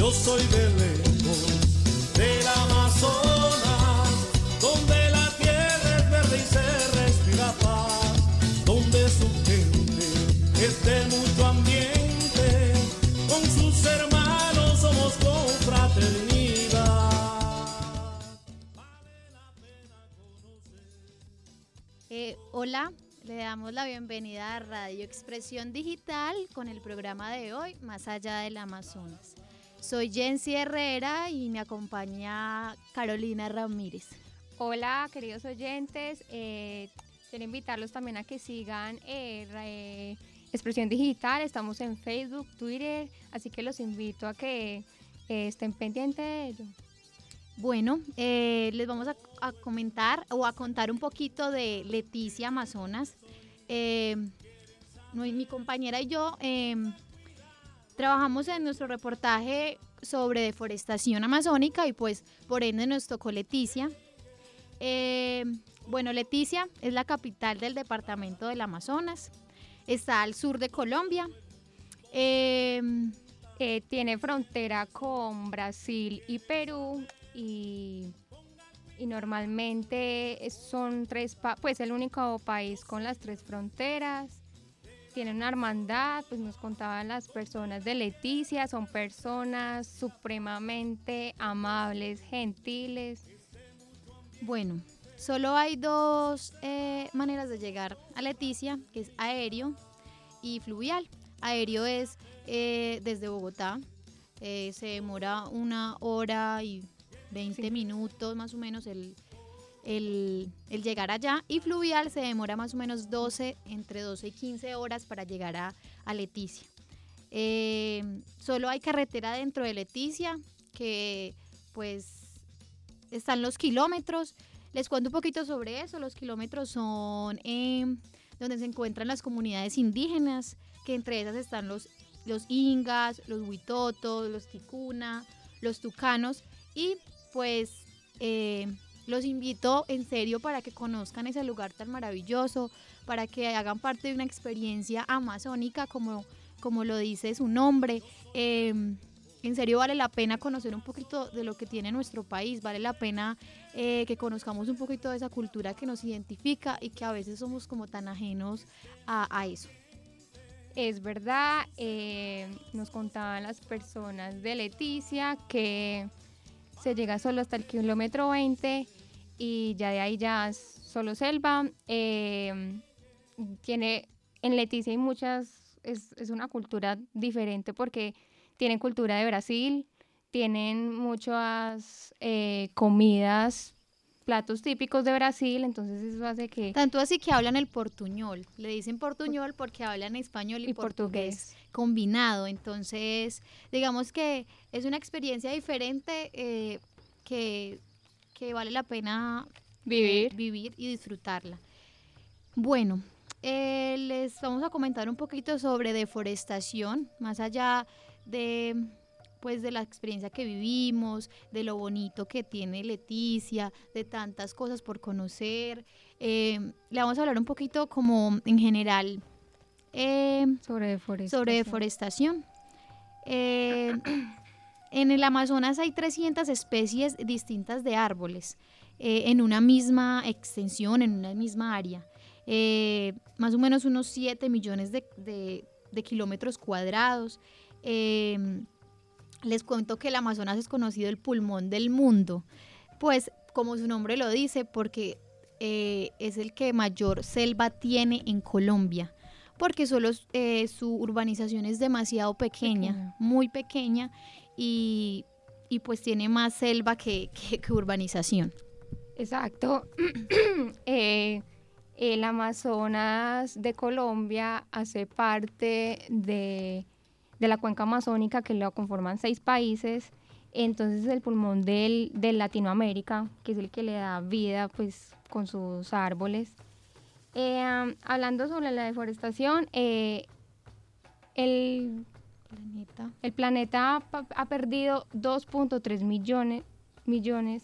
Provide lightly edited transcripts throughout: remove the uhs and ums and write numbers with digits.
yo soy de lejos, del Amazonas, donde la tierra es verde y se respira paz, donde su gente es de mucho ambiente, con sus hermanos somos confraternidad. Vale la pena conocer. Hola, le damos la bienvenida a Radio Expresión Digital con el programa de hoy, Más allá del Amazonas. Soy Jensi Herrera y me acompaña Carolina Ramírez. Hola, queridos oyentes. Quiero invitarlos también a que sigan Expresión Digital. Estamos en Facebook, Twitter, así que los invito a que estén pendientes de ello. Bueno, les vamos a comentar o a contar un poquito de Leticia Amazonas. Mi compañera y yo trabajamos en nuestro reportaje sobre deforestación amazónica y pues por ende nos tocó Leticia. Bueno, Leticia es la capital del departamento del Amazonas, está al sur de Colombia. Tiene frontera con Brasil y Perú y normalmente son pues el único país con las tres fronteras. Tiene una hermandad, pues nos contaban las personas de Leticia, son personas supremamente amables, gentiles. Bueno, solo hay dos maneras de llegar a Leticia, que es aéreo y fluvial. Aéreo es desde Bogotá, se demora 1 hora y 20 minutos más o menos el llegar allá, y fluvial se demora más o menos entre 12 y 15 horas para llegar a Leticia. Solo hay carretera dentro de Leticia, que pues están los kilómetros. Les cuento un poquito sobre eso. Los kilómetros son donde se encuentran las comunidades indígenas, que entre esas están los ingas, los huitotos, los ticuna, los tucanos, y pues los invito en serio para que conozcan ese lugar tan maravilloso, para que hagan parte de una experiencia amazónica como lo dice su nombre. En serio vale la pena conocer un poquito de lo que tiene nuestro país, vale la pena que conozcamos un poquito de esa cultura que nos identifica y que a veces somos como tan ajenos a eso. Es verdad, nos contaban las personas de Leticia que se llega solo hasta el kilómetro 20 y ya de ahí ya es solo selva. En Leticia hay es una cultura diferente porque tienen cultura de Brasil, tienen muchas comidas, platos típicos de Brasil, entonces eso hace que... Tanto así que hablan el portuñol, le dicen portuñol porque hablan español y portugués combinado, entonces digamos que es una experiencia diferente que vale la pena vivir y disfrutarla. Bueno, les vamos a comentar un poquito sobre deforestación, más allá de la experiencia que vivimos, de lo bonito que tiene Leticia, de tantas cosas por conocer. Le vamos a hablar un poquito como en general sobre deforestación. En el Amazonas hay 300 especies distintas de árboles en una misma extensión, en una misma área. Más o menos unos 7 millones de kilómetros cuadrados. Les cuento que el Amazonas es conocido el pulmón del mundo, pues como su nombre lo dice, porque es el que mayor selva tiene en Colombia, porque solo su urbanización es demasiado pequeña, muy pequeña, y pues tiene más selva que urbanización. Exacto. El Amazonas de Colombia hace parte de la cuenca amazónica, que lo conforman 6 países. Entonces el pulmón de Latinoamérica, que es el que le da vida pues con sus árboles. Hablando sobre la deforestación, el planeta ha perdido 2.3 millones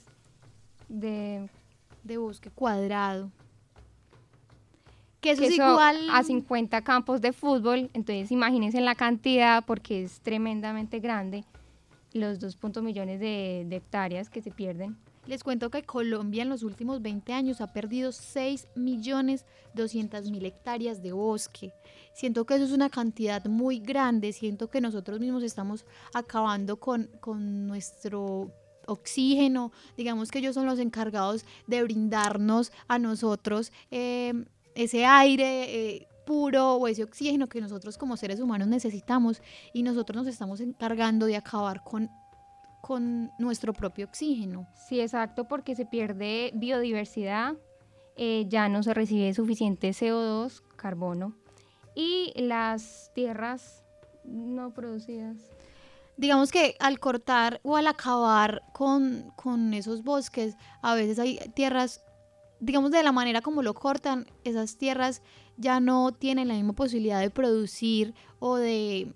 de bosque cuadrado, que eso es eso igual a 50 campos de fútbol. Entonces imagínense la cantidad, porque es tremendamente grande. los 2 millones de hectáreas que se pierden. Les cuento que Colombia en los últimos 20 años ha perdido 6.200.000 hectáreas de bosque. Siento que eso es una cantidad muy grande, siento que nosotros mismos estamos acabando con nuestro oxígeno, digamos que ellos son los encargados de brindarnos a nosotros ese aire puro o ese oxígeno que nosotros como seres humanos necesitamos, y nosotros nos estamos encargando de acabar con nuestro propio oxígeno. Sí, exacto, porque se pierde biodiversidad, ya no se recibe suficiente CO2, carbono, y las tierras no producidas. Digamos que al cortar o al acabar con esos bosques, a veces hay tierras, digamos de la manera como lo cortan, esas tierras ya no tienen la misma posibilidad de producir o de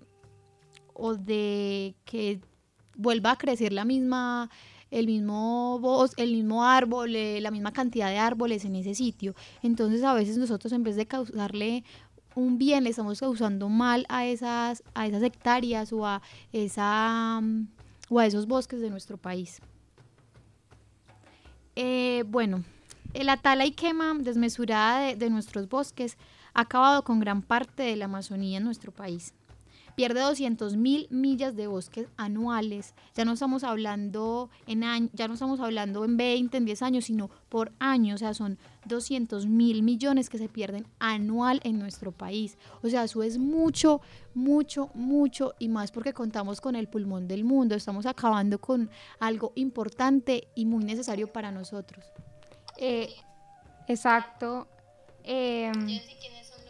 que vuelva a crecer el mismo árbol, la misma cantidad de árboles en ese sitio. Entonces a veces nosotros, en vez de causarle un bien, le estamos causando mal a esas hectáreas o a esos bosques de nuestro país. Bueno, la tala y quema desmesurada de nuestros bosques ha acabado con gran parte de la Amazonía en nuestro país. Pierde 200.000 millas de bosques anuales. Ya no estamos hablando en 20, en 10 años, sino por año. O sea, son 200.000 millones que se pierden anual en nuestro país. O sea, eso es mucho, mucho, mucho, y más porque contamos con el pulmón del mundo. Estamos acabando con algo importante y muy necesario para nosotros. Exacto. Jessy, ¿quiénes son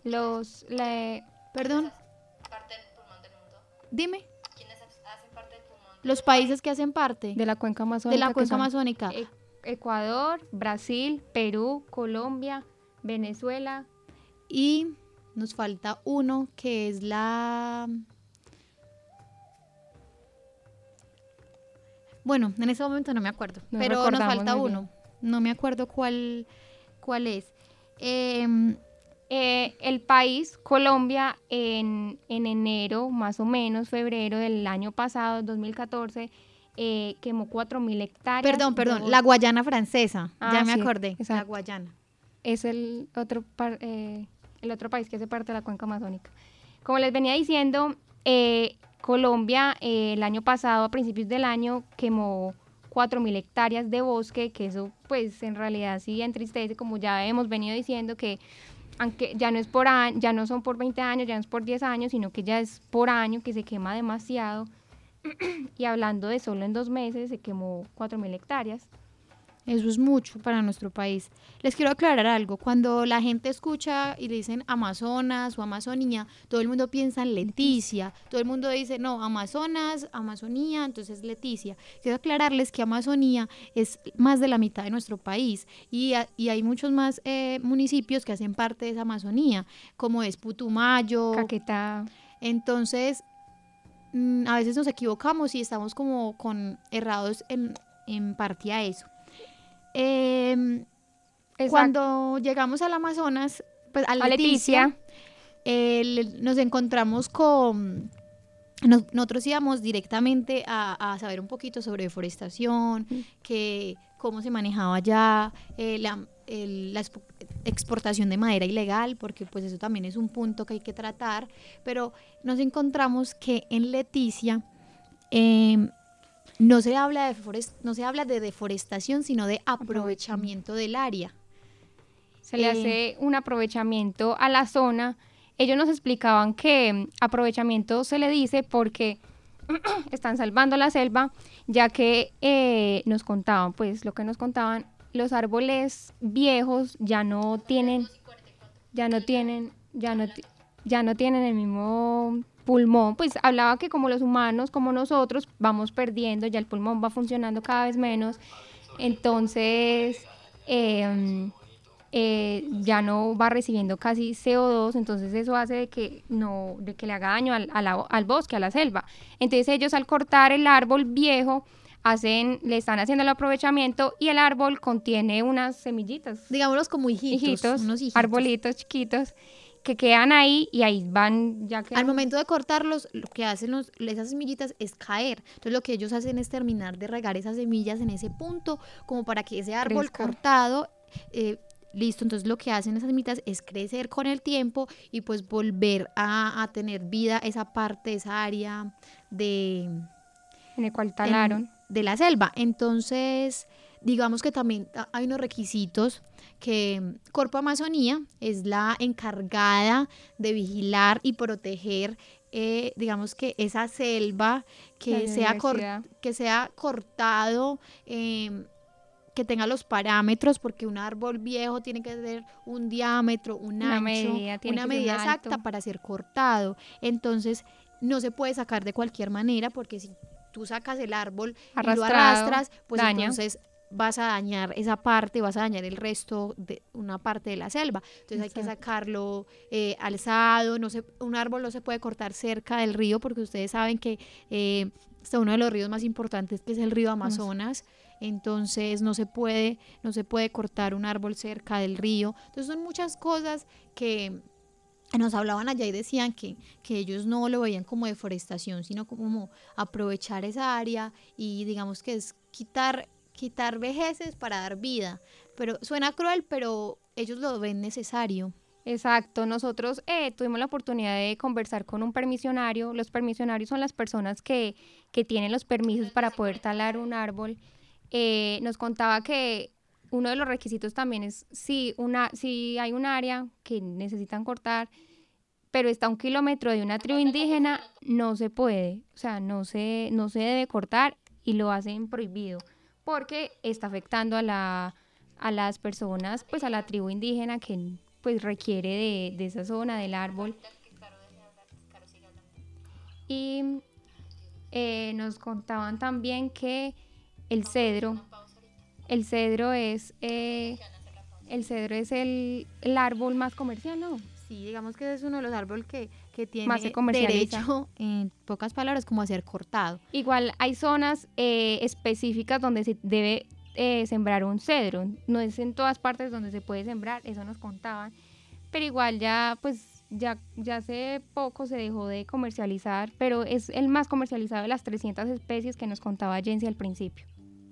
Perdón. parte del pulmón del mundo? Dime. ¿Quiénes hacen parte del pulmón? Los países que hacen parte de la cuenca amazónica. amazónica. Ecuador, Brasil, Perú, Colombia, Venezuela. Y nos falta uno que es Bueno, en ese momento no me acuerdo, pero nos falta uno. No me acuerdo cuál es. El país, Colombia, en enero, más o menos, febrero del año pasado, 2014, quemó 4.000 hectáreas. Perdón, la Guayana Francesa, ya me acordé, exacto. La Guayana. Es el otro país que hace parte de la cuenca amazónica. Como les venía diciendo, Colombia el año pasado, a principios del año, quemó 4.000 hectáreas de bosque, que eso pues en realidad sí entristece, como ya hemos venido diciendo, que aunque ya no son por 20 años, ya no es por 10 años, sino que ya es por año, que se quema demasiado. Y hablando de solo en 2 meses, se quemó 4.000 hectáreas. Eso es mucho para nuestro país. Les quiero aclarar algo. Cuando la gente escucha y le dicen Amazonas o Amazonía, todo el mundo piensa en Leticia. Todo el mundo dice, no, Amazonas, Amazonía, entonces Leticia. Quiero aclararles que Amazonía es más de la mitad de nuestro país y hay muchos más municipios que hacen parte de esa Amazonía, como es Putumayo, Caquetá. Entonces, a veces nos equivocamos y estamos como errados en parte a eso. Cuando llegamos al Amazonas, pues a Leticia. Nos encontramos nosotros íbamos directamente a saber un poquito sobre deforestación, cómo se manejaba ya la exportación de madera ilegal, porque pues eso también es un punto que hay que tratar, pero nos encontramos que en Leticia no se habla de deforestación, sino de aprovechamiento del área. Se le hace un aprovechamiento a la zona. Ellos nos explicaban que aprovechamiento se le dice porque están salvando la selva, ya que nos contaban, los árboles viejos ya no tienen el mismo pulmón. Pues hablaba que como los humanos, como nosotros, vamos perdiendo, ya el pulmón va funcionando cada vez menos, entonces ya no va recibiendo casi CO2, entonces eso hace de que le haga daño al bosque, a la selva. Entonces ellos, al cortar el árbol viejo, le están haciendo el aprovechamiento, y el árbol contiene unas semillitas, digámoslos como hijitos, unos hijitos, arbolitos chiquitos, que quedan ahí y ahí van ya que Al momento de cortarlos, lo que hacen esas semillitas es caer. Entonces lo que ellos hacen es terminar de regar esas semillas en ese punto, como para que ese árbol crezca. cortado, listo, entonces lo que hacen esas semillitas es crecer con el tiempo y pues volver a tener vida esa parte, esa área En el cual talaron. de la selva. Entonces, digamos que también hay unos requisitos que Corpo Amazonía es la encargada de vigilar y proteger, digamos que esa selva, que sea cortado, que tenga los parámetros, porque un árbol viejo tiene que tener un diámetro, un ancho, una medida exacta para ser cortado. Entonces, no se puede sacar de cualquier manera, porque si tú sacas el árbol y lo arrastras, pues daña. Entonces vas a dañar esa parte, vas a dañar el resto de una parte de la selva. Entonces hay que sacarlo alzado, un árbol no se puede cortar cerca del río, porque ustedes saben que está uno de los ríos más importantes, que es el río Amazonas. Entonces no se puede cortar un árbol cerca del río. Entonces son muchas cosas que nos hablaban allá y decían que ellos no lo veían como deforestación, sino como aprovechar esa área y digamos que es quitar vejeces para dar vida. Pero suena cruel, pero ellos lo ven necesario. Exacto, nosotros tuvimos la oportunidad de conversar con un permisionario. Los permisionarios son las personas que tienen los permisos para poder talar un árbol. Nos contaba que uno de los requisitos también es si hay un área que necesitan cortar, pero está a 1 kilómetro de una tribu indígena, no se puede, o sea, no se debe cortar y lo hacen prohibido, porque está afectando a las personas, pues a la tribu indígena que pues requiere de esa zona del árbol. Y nos contaban también que el cedro es el árbol más comercial, ¿no? Sí, digamos que es uno de los árboles que tiene más se comercializa. Derecho, en pocas palabras, como a ser cortado. Igual hay zonas específicas donde se debe sembrar un cedro, no es en todas partes donde se puede sembrar, eso nos contaban, pero igual ya hace poco se dejó de comercializar, pero es el más comercializado de las 300 especies que nos contaba Jensi al principio.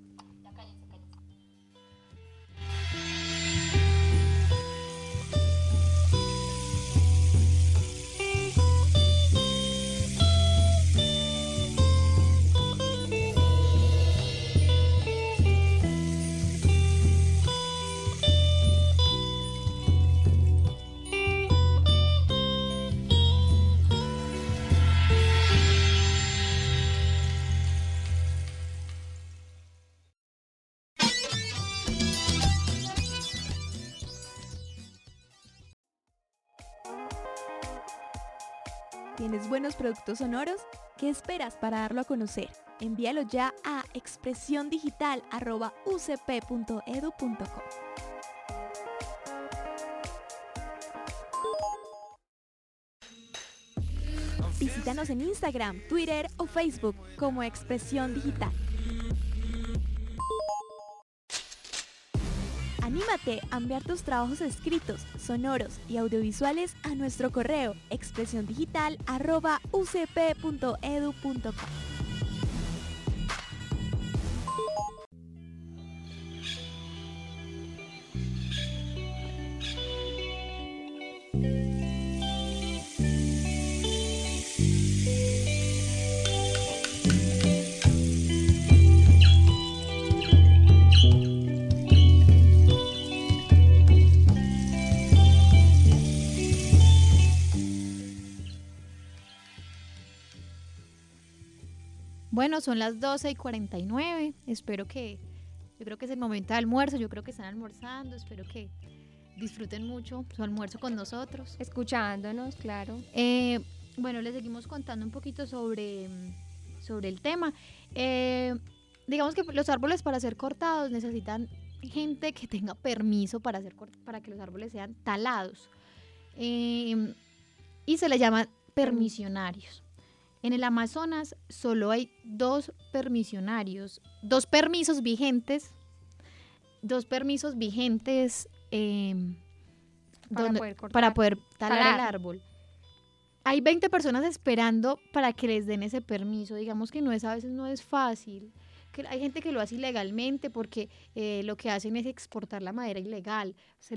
¿Tienes buenos productos sonoros? ¿Qué esperas para darlo a conocer? Envíalo ya a expresiondigital@ucp.edu.co. Visítanos en Instagram, Twitter o Facebook como Expresión Digital. Anímate a enviar tus trabajos escritos, sonoros y audiovisuales a nuestro correo expresiondigital@ucp.edu.co. Bueno, son las 12:49. Yo creo que es el momento de almuerzo. Yo creo que están almorzando. Espero que disfruten mucho su almuerzo con nosotros. Escuchándonos, claro. Bueno, les seguimos contando un poquito sobre el tema. Digamos que los árboles, para ser cortados, necesitan gente que tenga permiso para que los árboles sean talados. Y se les llama permisionarios. En el Amazonas solo hay 2 permisionarios, 2 permisos vigentes para poder talar el talar. árbol. Hay 20 personas esperando para que les den ese permiso. Digamos que a veces no es fácil. Que hay gente que lo hace ilegalmente porque lo que hacen es exportar la madera ilegal.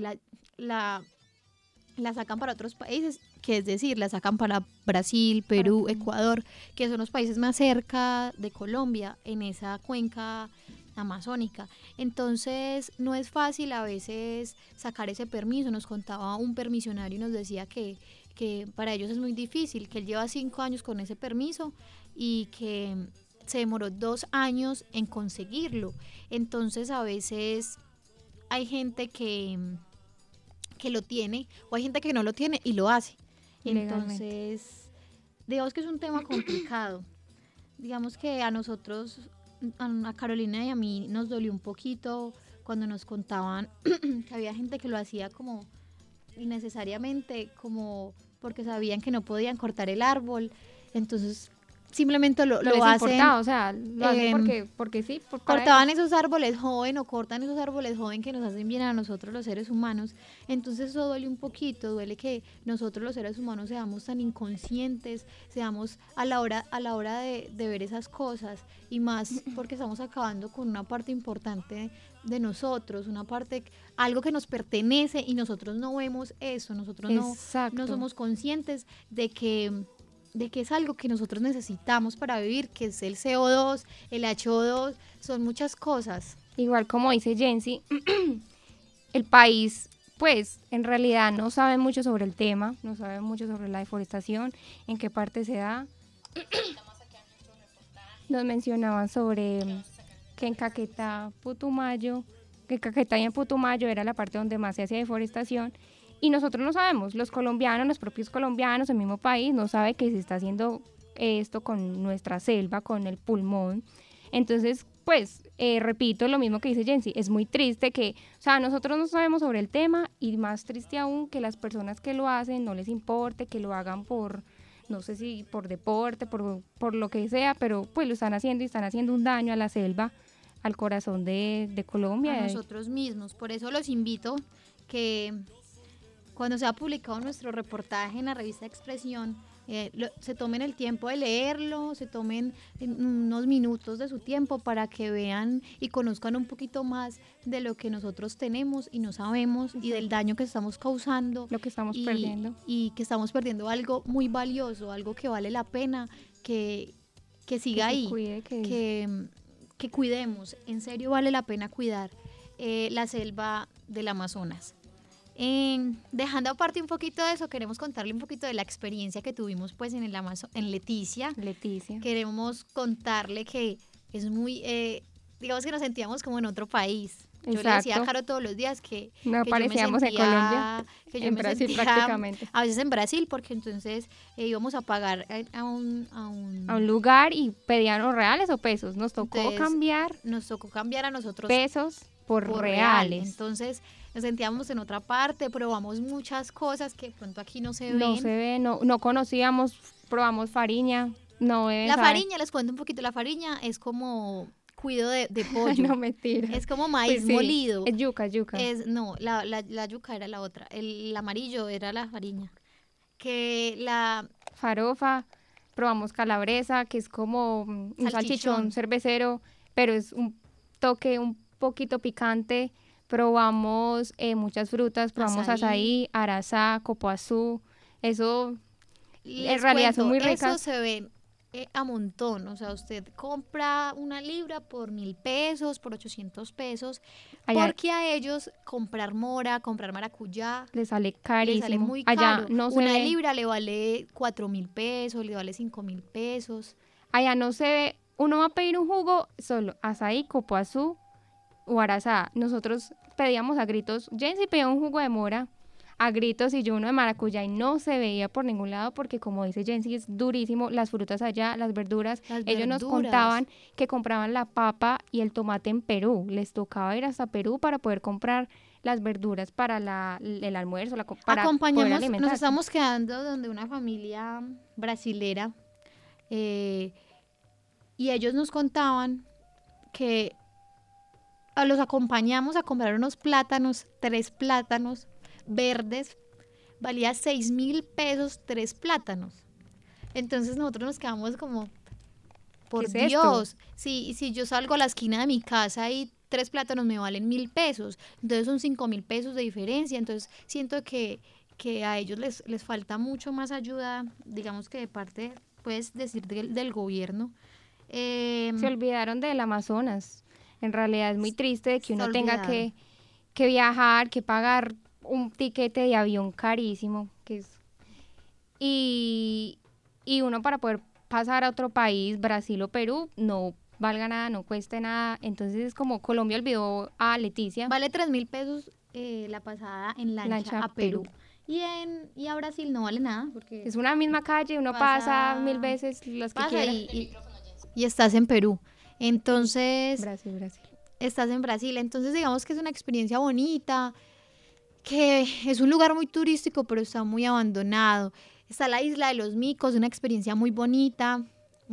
La sacan para otros países, que es decir, la sacan para Brasil, Perú, Ecuador, que son los países más cerca de Colombia en esa cuenca amazónica. Entonces no es fácil a veces sacar ese permiso. Nos contaba un permisionario y nos decía que para ellos es muy difícil, que él lleva 5 años con ese permiso y que se demoró 2 años en conseguirlo. Entonces a veces hay gente que lo tiene o hay gente que no lo tiene y lo hace. Entonces, digamos que es un tema complicado. Digamos que a nosotros, a Carolina y a mí, nos dolió un poquito cuando nos contaban que había gente que lo hacía como innecesariamente, como porque sabían que no podían cortar el árbol. Entonces simplemente lo les hacen. Importaba, o sea, lo hacen porque sí. Cortaban esos árboles joven o cortan esos árboles joven que nos hacen bien a nosotros los seres humanos. Entonces eso duele un poquito, duele que nosotros los seres humanos seamos tan inconscientes, seamos a la hora de ver esas cosas, y más porque estamos acabando con una parte importante de nosotros, una parte, algo que nos pertenece y nosotros no vemos eso, nosotros no somos conscientes de que es algo que nosotros necesitamos para vivir, que es el CO2, el H2O, son muchas cosas. Igual como dice Jensi, el país, pues, en realidad no sabe mucho sobre el tema, no sabe mucho sobre la deforestación, en qué parte se da. Nos mencionaban sobre que en Caquetá, Putumayo, que Caquetá y en Putumayo era la parte donde más se hacía deforestación. Y nosotros no sabemos, los colombianos, los propios colombianos, el mismo país, no sabe que se está haciendo esto con nuestra selva, con el pulmón. Entonces, pues, repito lo mismo que dice Jensi, es muy triste que, o sea, nosotros no sabemos sobre el tema, y más triste aún que las personas que lo hacen no les importe, que lo hagan por, no sé si por deporte, por lo que sea, pero pues lo están haciendo y están haciendo un daño a la selva, al corazón de Colombia. A nosotros mismos, por eso los invito que cuando se ha publicado nuestro reportaje en la revista Expresión, se tomen el tiempo de leerlo, se tomen unos minutos de su tiempo para que vean y conozcan un poquito más de lo que nosotros tenemos y no sabemos, y del daño que estamos causando, lo que estamos perdiendo, y que estamos perdiendo algo muy valioso, algo que vale la pena que siga ahí, que cuidemos. En serio vale la pena cuidar la selva del Amazonas. Dejando aparte un poquito de eso, queremos contarle un poquito de la experiencia que tuvimos pues en Leticia. Queremos contarle que es muy, digamos que nos sentíamos como en otro país. Yo le decía a Caro todos los días que no parecíamos en Colombia, en Brasil prácticamente. A veces en Brasil, porque entonces íbamos a pagar a un lugar y pedían o reales o pesos. Nos tocó cambiar a nosotros pesos por reales. Entonces nos sentíamos en otra parte, probamos muchas cosas que de pronto aquí no se ven. No conocíamos, probamos fariña, fariña, les cuento un poquito, la fariña es como cuido de pollo. No, mentira. Es como maíz molido. Es yuca. No, la yuca era la otra, el amarillo era la fariña. Farofa, probamos calabresa, que es como un salchichón cervecero, pero es un toque un poquito picante. Probamos muchas frutas, probamos azaí, arazá, copoazú, eso en realidad son muy ricas. Eso se ve a montón, o sea, usted compra una libra por 1,000 pesos, por 800 pesos, porque a ellos comprar mora, comprar maracuyá, le sale carísimo, le sale muy caro. Una libra le vale 4,000 pesos, le vale 5,000 pesos. Allá no se ve, uno va a pedir un jugo solo azaí, copoazú o arazá. Nosotros pedíamos a gritos, Jensi pedía un jugo de mora a gritos y yo uno de maracuyá, y no se veía por ningún lado porque, como dice Jensi, es durísimo. Las frutas allá, las verduras. Ellos nos contaban que compraban la papa y el tomate en Perú, les tocaba ir hasta Perú para poder comprar las verduras para el almuerzo, para poder alimentarse. Nos estamos quedando donde una familia brasilera, y ellos nos contaban que los acompañamos a comprar unos plátanos, 3 plátanos verdes, valía 6.000 pesos 3 plátanos. Entonces nosotros nos quedamos como, por ¿Qué es Dios, si yo salgo a la esquina de mi casa y 3 plátanos me valen 1.000 pesos, entonces son 5.000 pesos de diferencia. Entonces siento que a ellos les falta mucho más ayuda, digamos que de parte, puedes decir, del gobierno. Se olvidaron del Amazonas. En realidad es muy triste de que Se uno tenga olvidaron. que viajar, que pagar un tiquete de avión carísimo, y uno para poder pasar a otro país, Brasil o Perú, no valga nada, no cueste nada. Entonces es como Colombia olvidó a Leticia. Vale 3.000 pesos la pasada en lancha a Perú. Y a Brasil no vale nada, porque Es una misma calle, uno pasa 1000 veces las que pasa quiera. y estás en Perú. Entonces, Brasil. estás en Brasil. Entonces, digamos que es una experiencia bonita, que es un lugar muy turístico, pero está muy abandonado. Está la isla de los Micos, una experiencia muy bonita,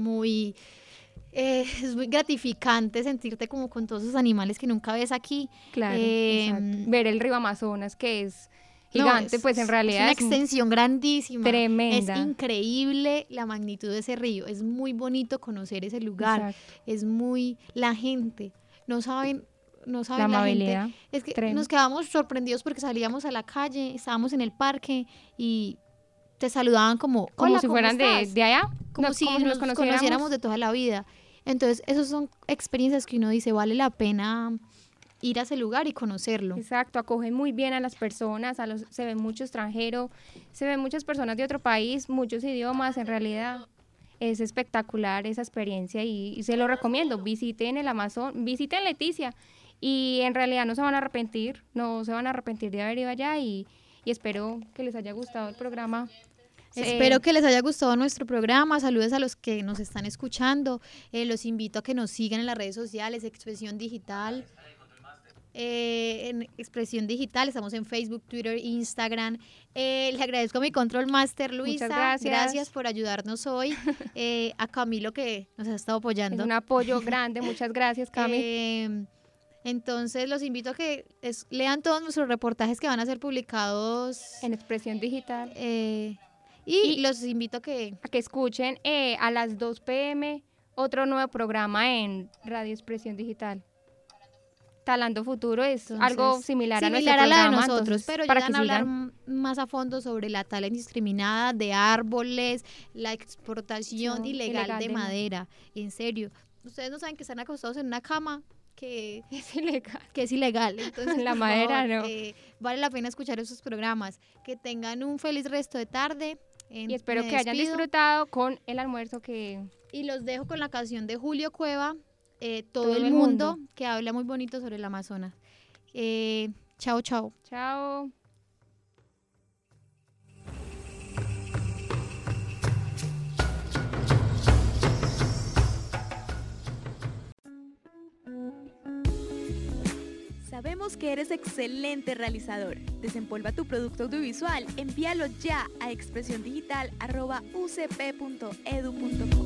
es muy gratificante sentirte como con todos esos animales que nunca ves aquí. Claro, Em, exacto. Ver el río Amazonas, que es No, gigante, pues en realidad es una extensión grandísima. tremenda. Es increíble la magnitud de ese río. Es muy bonito conocer ese lugar. Exacto. Es muy... La gente, no saben La la amabilidad. gente. Es que tremenda. nos quedamos sorprendidos porque salíamos a la calle, estábamos en el parque y te saludaban como, Como hola, si ¿cómo fueran estás? de allá, Como si nos conociéramos de toda la vida. Entonces, esas son experiencias que uno dice, vale la pena ir a ese lugar y conocerlo. Exacto, acogen muy bien a las personas, se ve mucho extranjero, se ven muchas personas de otro país, muchos idiomas. En realidad es espectacular esa experiencia y se lo recomiendo. Visiten el Amazon, visiten Leticia y en realidad no se van a arrepentir de haber ido allá y espero que les haya gustado el programa. Espero que les haya gustado nuestro programa. Saludos a los que nos están escuchando. Los invito a que nos sigan en las redes sociales, Expresión Digital. En Expresión Digital estamos en Facebook, Twitter, Instagram. Le agradezco a mi Control Master, Luisa. Muchas gracias. Por ayudarnos hoy. A Camilo, que nos ha estado apoyando. Es un apoyo grande. Muchas gracias, Cami. Entonces los invito a que lean todos nuestros reportajes que van a ser publicados En Expresión Digital. y los invito a que escuchen a las 2 p.m. otro nuevo programa en Radio Expresión Digital. Talando Futuro es algo similar a nuestro la de programa, nosotros, entonces, pero para llegan que a hablar sigan. más a fondo sobre la tala indiscriminada de árboles, la exportación ilegal de madera. En serio, ustedes no saben que están acostados en una cama que Es ilegal. es ilegal. Entonces, La por madera, favor, no. vale la pena escuchar esos programas. Que tengan un feliz resto de tarde. Y espero Me que hayan despido disfrutado con el almuerzo que... y los dejo con la canción de Julio Cueva, Todo Todo el el mundo, mundo. que habla muy bonito sobre el Amazonas. Chao, chao. Chao. Sabemos que eres excelente realizador. Desempolva tu producto audiovisual. Envíalo ya a expresiondigital@ucp.edu.co.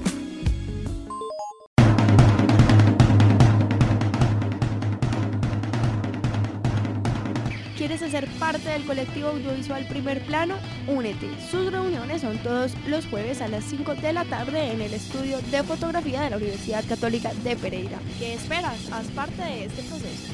¿Quieres hacer parte del colectivo audiovisual Primer Plano? Únete. Sus reuniones son todos los jueves a las 5 de la tarde en el estudio de fotografía de la Universidad Católica de Pereira. ¿Qué esperas? Haz parte de este proceso.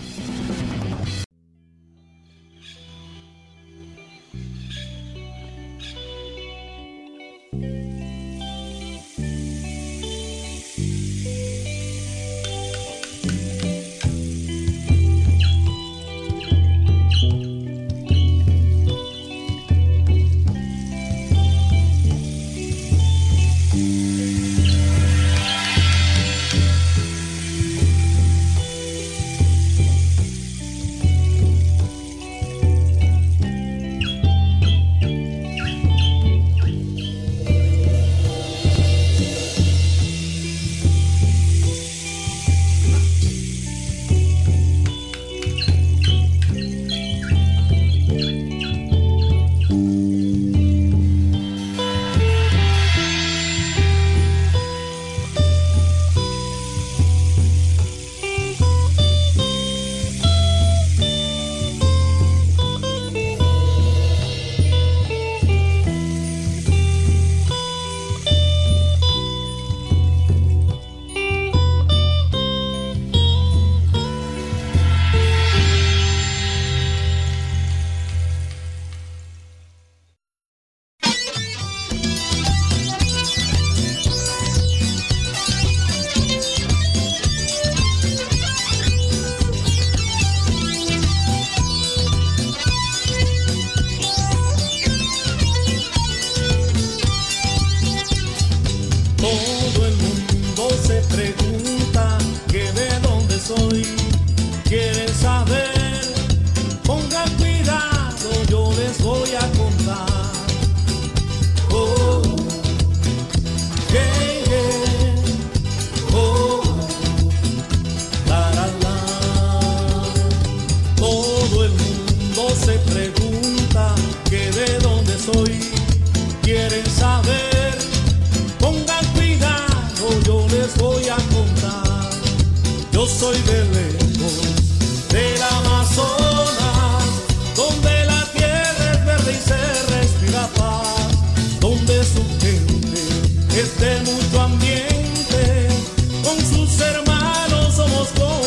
Yo soy de lejos, del Amazonas, donde la tierra es verde y se respira paz, donde su gente es de mucho ambiente, con sus hermanos somos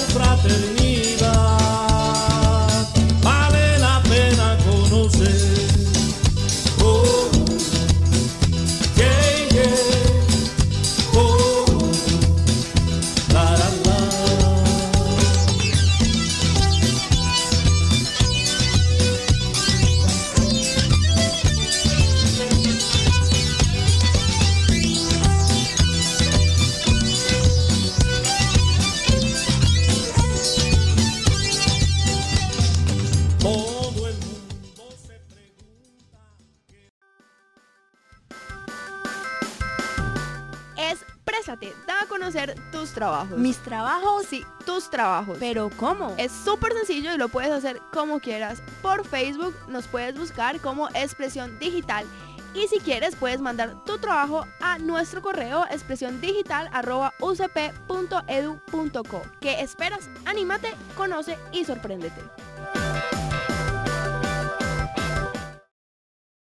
confraternidad. Vale la pena conocer. Oh, yeah, yeah. Oh, la, la, la. Todo el mundo se pregunta. Exprésate, da a conocer tus trabajos. ¿Mis trabajos? Sí, tus trabajos. ¿Pero cómo? Es súper sencillo y lo puedes hacer como quieras. Por Facebook nos puedes buscar como Expresión Digital. Y si quieres puedes mandar tu trabajo a nuestro correo expresiondigital@ucp.edu.co. ¿Qué esperas? Anímate, conoce y sorpréndete.